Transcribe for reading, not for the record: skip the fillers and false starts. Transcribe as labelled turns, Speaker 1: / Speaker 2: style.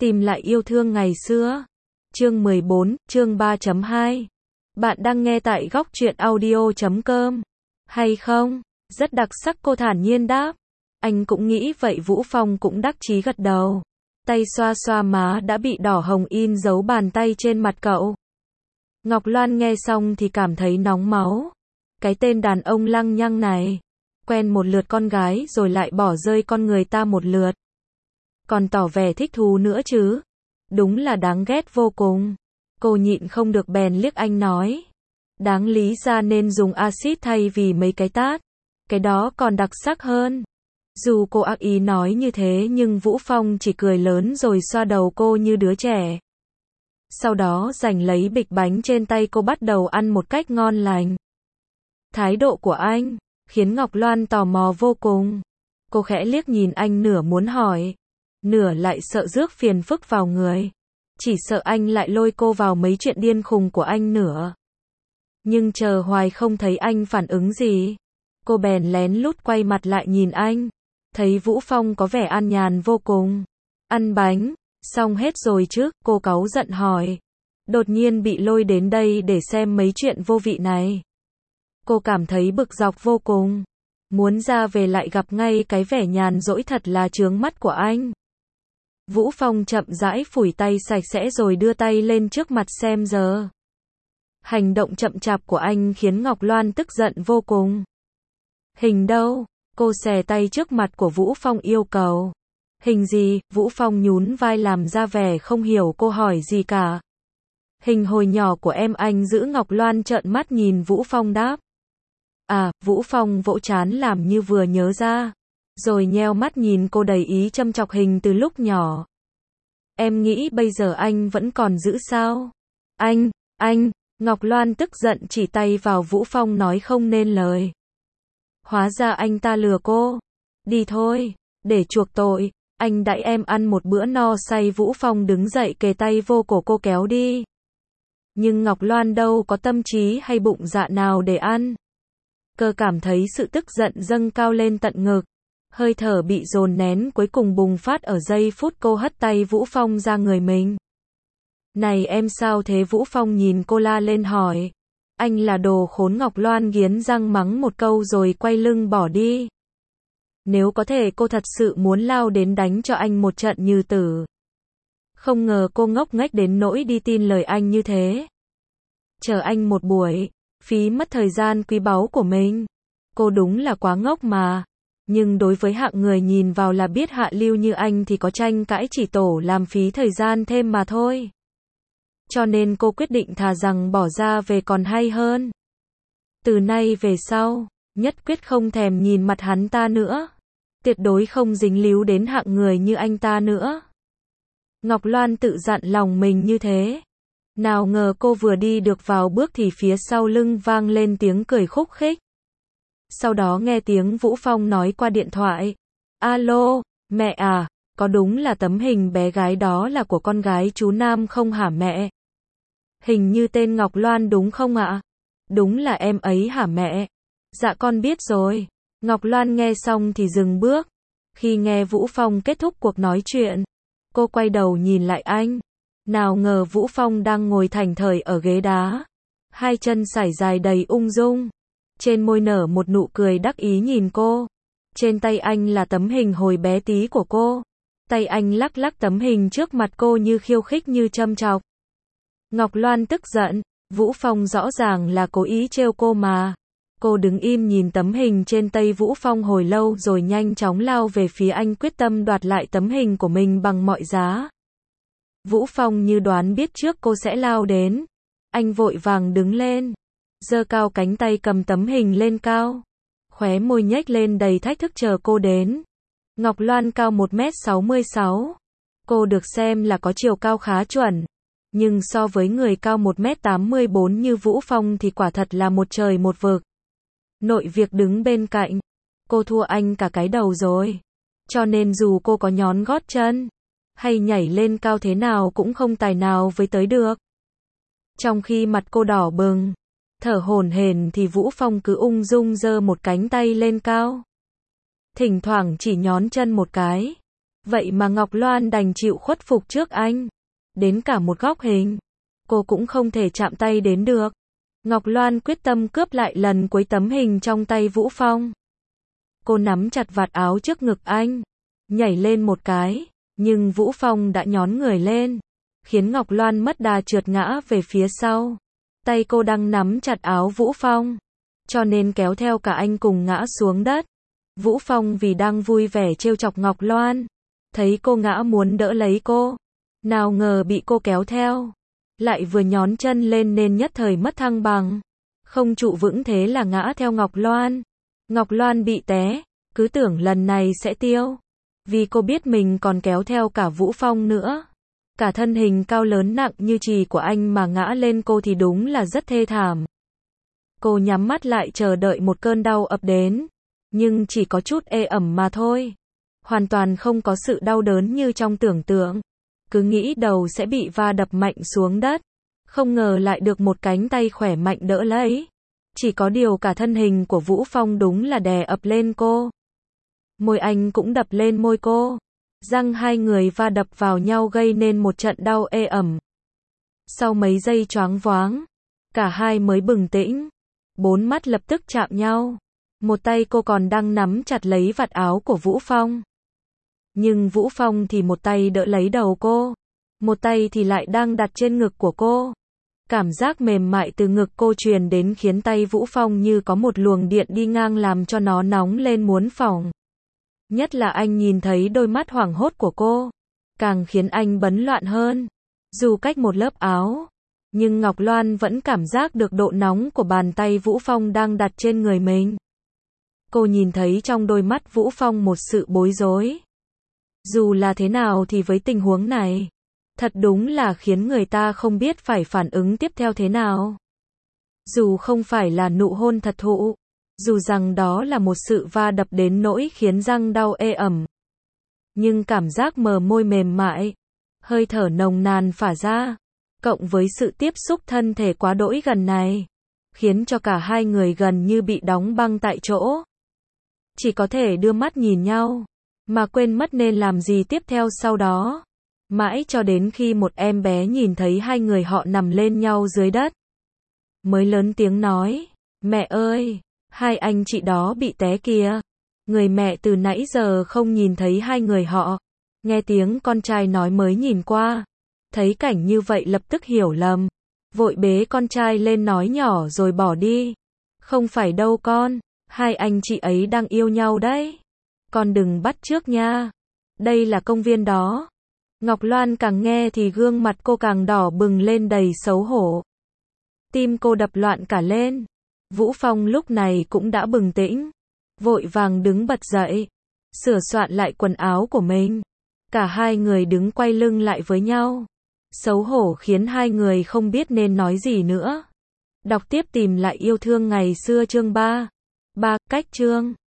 Speaker 1: Tìm lại yêu thương ngày xưa. Chương 14, chương 3.2. Bạn đang nghe tại góc truyện audio.com. Hay không? Rất đặc sắc, cô thản nhiên đáp. Anh cũng nghĩ vậy. Vũ Phong cũng đắc chí gật đầu. Tay xoa xoa má đã bị đỏ hồng in dấu bàn tay trên mặt cậu. Ngọc Loan nghe xong thì cảm thấy nóng máu. Cái tên đàn ông lăng nhăng này. Quen một lượt con gái rồi lại bỏ rơi con người ta một lượt. Còn tỏ vẻ thích thú nữa chứ. Đúng là đáng ghét vô cùng. Cô nhịn không được bèn liếc anh nói. Đáng lý ra nên dùng axit thay vì mấy cái tát. Cái đó còn đặc sắc hơn. Dù cô ác ý nói như thế nhưng Vũ Phong chỉ cười lớn rồi xoa đầu cô như đứa trẻ. Sau đó giành lấy bịch bánh trên tay cô bắt đầu ăn một cách ngon lành. Thái độ của anh khiến Ngọc Loan tò mò vô cùng. Cô khẽ liếc nhìn anh, nửa muốn hỏi, nửa lại sợ rước phiền phức vào người. Chỉ sợ anh lại lôi cô vào mấy chuyện điên khùng của anh nữa. Nhưng chờ hoài không thấy anh phản ứng gì. Cô bèn lén lút quay mặt lại nhìn anh. Thấy Vũ Phong có vẻ an nhàn vô cùng. Ăn bánh, xong hết rồi chứ? Cô cáu giận hỏi. Đột nhiên bị lôi đến đây để xem mấy chuyện vô vị này. Cô cảm thấy bực dọc vô cùng. Muốn ra về lại gặp ngay cái vẻ nhàn rỗi thật là chướng mắt của anh. Vũ Phong chậm rãi phủi tay sạch sẽ rồi đưa tay lên trước mặt xem giờ. Hành động chậm chạp của anh khiến Ngọc Loan tức giận vô cùng. Hình đâu? Cô xè tay trước mặt của Vũ Phong yêu cầu. Hình gì? Vũ Phong nhún vai làm ra vẻ không hiểu cô hỏi gì cả. Hình hồi nhỏ của em. Anh giữ Ngọc Loan trợn mắt nhìn Vũ Phong đáp. À, Vũ Phong vỗ trán làm như vừa nhớ ra. Rồi nheo mắt nhìn cô đầy ý châm chọc. Hình từ lúc nhỏ. Em nghĩ bây giờ anh vẫn còn giữ sao? Anh, Ngọc Loan tức giận chỉ tay vào Vũ Phong nói không nên lời. Hóa ra anh ta lừa cô. Đi thôi, để chuộc tội, anh đãi em ăn một bữa no say. Vũ Phong đứng dậy kề tay vô cổ cô kéo đi. Nhưng Ngọc Loan đâu có tâm trí hay bụng dạ nào để ăn. Cơ cảm thấy sự tức giận dâng cao lên tận ngực. Hơi thở bị dồn nén cuối cùng bùng phát ở giây phút cô hất tay Vũ Phong ra người mình. Này em sao thế? Vũ Phong nhìn cô la lên hỏi. Anh là đồ khốn. Ngọc Loan nghiến răng mắng một câu rồi quay lưng bỏ đi. Nếu có thể cô thật sự muốn lao đến đánh cho anh một trận như tử. Không ngờ cô ngốc nghếch đến nỗi đi tin lời anh như thế. Chờ anh một buổi, phí mất thời gian quý báu của mình. Cô đúng là quá ngốc mà. Nhưng đối với hạng người nhìn vào là biết hạ lưu như anh thì có tranh cãi chỉ tổ làm phí thời gian thêm mà thôi. Cho nên cô quyết định thà rằng bỏ ra về còn hay hơn. Từ nay về sau, nhất quyết không thèm nhìn mặt hắn ta nữa. Tuyệt đối không dính líu đến hạng người như anh ta nữa. Ngọc Loan tự dặn lòng mình như thế. Nào ngờ cô vừa đi được vào bước thì phía sau lưng vang lên tiếng cười khúc khích. Sau đó nghe tiếng Vũ Phong nói qua điện thoại. Alo, mẹ à, có đúng là tấm hình bé gái đó là của con gái chú Nam không hả mẹ? Hình như tên Ngọc Loan đúng không ạ? Đúng là em ấy hả mẹ? Dạ con biết rồi. Ngọc Loan nghe xong thì dừng bước. Khi nghe Vũ Phong kết thúc cuộc nói chuyện, cô quay đầu nhìn lại anh. Nào ngờ Vũ Phong đang ngồi thảnh thơi ở ghế đá. Hai chân sải dài đầy ung dung. Trên môi nở một nụ cười đắc ý nhìn cô. Trên tay anh là tấm hình hồi bé tí của cô. Tay anh lắc lắc tấm hình trước mặt cô như khiêu khích như châm chọc. Ngọc Loan tức giận. Vũ Phong rõ ràng là cố ý trêu cô mà. Cô đứng im nhìn tấm hình trên tay Vũ Phong hồi lâu rồi nhanh chóng lao về phía anh, quyết tâm đoạt lại tấm hình của mình bằng mọi giá. Vũ Phong như đoán biết trước cô sẽ lao đến. Anh vội vàng đứng lên. Giơ cao cánh tay cầm tấm hình lên cao. Khóe môi nhếch lên đầy thách thức chờ cô đến. Ngọc Loan cao 1m66. Cô được xem là có chiều cao khá chuẩn. Nhưng so với người cao 1m84 như Vũ Phong thì quả thật là một trời một vực. Nội việc đứng bên cạnh, cô thua anh cả cái đầu rồi. Cho nên dù cô có nhón gót chân, hay nhảy lên cao thế nào cũng không tài nào với tới được. Trong khi mặt cô đỏ bừng, thở hổn hển thì Vũ Phong cứ ung dung giơ một cánh tay lên cao. Thỉnh thoảng chỉ nhón chân một cái. Vậy mà Ngọc Loan đành chịu khuất phục trước anh. Đến cả một góc hình, cô cũng không thể chạm tay đến được. Ngọc Loan quyết tâm cướp lại lần cuối tấm hình trong tay Vũ Phong. Cô nắm chặt vạt áo trước ngực anh, nhảy lên một cái, nhưng Vũ Phong đã nhón người lên, khiến Ngọc Loan mất đà trượt ngã về phía sau. Tay cô đang nắm chặt áo Vũ Phong, cho nên kéo theo cả anh cùng ngã xuống đất. Vũ Phong vì đang vui vẻ trêu chọc Ngọc Loan, thấy cô ngã muốn đỡ lấy cô, nào ngờ bị cô kéo theo, lại vừa nhón chân lên nên nhất thời mất thăng bằng, không trụ vững thế là ngã theo Ngọc Loan. Ngọc Loan bị té, cứ tưởng lần này sẽ tiêu, vì cô biết mình còn kéo theo cả Vũ Phong nữa. Cả thân hình cao lớn nặng như chì của anh mà ngã lên cô thì đúng là rất thê thảm. Cô nhắm mắt lại chờ đợi một cơn đau ập đến, nhưng chỉ có chút ê ẩm mà thôi. Hoàn toàn không có sự đau đớn như trong tưởng tượng. Cứ nghĩ đầu sẽ bị va đập mạnh xuống đất, không ngờ lại được một cánh tay khỏe mạnh đỡ lấy. Chỉ có điều cả thân hình của Vũ Phong đúng là đè ập lên cô. Môi anh cũng đập lên môi cô. Răng hai người va đập vào nhau gây nên một trận đau ê ẩm. Sau mấy giây choáng váng, cả hai mới bừng tỉnh. Bốn mắt lập tức chạm nhau. Một tay cô còn đang nắm chặt lấy vạt áo của Vũ Phong. Nhưng Vũ Phong thì một tay đỡ lấy đầu cô, một tay thì lại đang đặt trên ngực của cô. Cảm giác mềm mại từ ngực cô truyền đến khiến tay Vũ Phong như có một luồng điện đi ngang làm cho nó nóng lên muốn phỏng. Nhất là anh nhìn thấy đôi mắt hoảng hốt của cô, càng khiến anh bấn loạn hơn. Dù cách một lớp áo, nhưng Ngọc Loan vẫn cảm giác được độ nóng của bàn tay Vũ Phong đang đặt trên người mình. Cô nhìn thấy trong đôi mắt Vũ Phong một sự bối rối. Dù là thế nào thì với tình huống này, thật đúng là khiến người ta không biết phải phản ứng tiếp theo thế nào. Dù không phải là nụ hôn thật thụ, dù rằng đó là một sự va đập đến nỗi khiến răng đau ê ẩm, nhưng cảm giác mờ môi mềm mại, hơi thở nồng nàn phả ra, cộng với sự tiếp xúc thân thể quá đỗi gần này, khiến cho cả hai người gần như bị đóng băng tại chỗ. Chỉ có thể đưa mắt nhìn nhau, mà quên mất nên làm gì tiếp theo sau đó. Mãi cho đến khi một em bé nhìn thấy hai người họ nằm lên nhau dưới đất, mới lớn tiếng nói, mẹ ơi, hai anh chị đó bị té kìa. Người mẹ từ nãy giờ không nhìn thấy hai người họ. Nghe tiếng con trai nói mới nhìn qua. Thấy cảnh như vậy lập tức hiểu lầm. Vội bế con trai lên nói nhỏ rồi bỏ đi. Không phải đâu con, hai anh chị ấy đang yêu nhau đấy. Con đừng bắt chước nha. Đây là công viên đó. Ngọc Loan càng nghe thì gương mặt cô càng đỏ bừng lên đầy xấu hổ. Tim cô đập loạn cả lên. Vũ Phong lúc này cũng đã bừng tỉnh, vội vàng đứng bật dậy, sửa soạn lại quần áo của mình. Cả hai người đứng quay lưng lại với nhau. Xấu hổ khiến hai người không biết nên nói gì nữa. Đọc tiếp Tìm lại yêu thương ngày xưa chương 3. Cách chương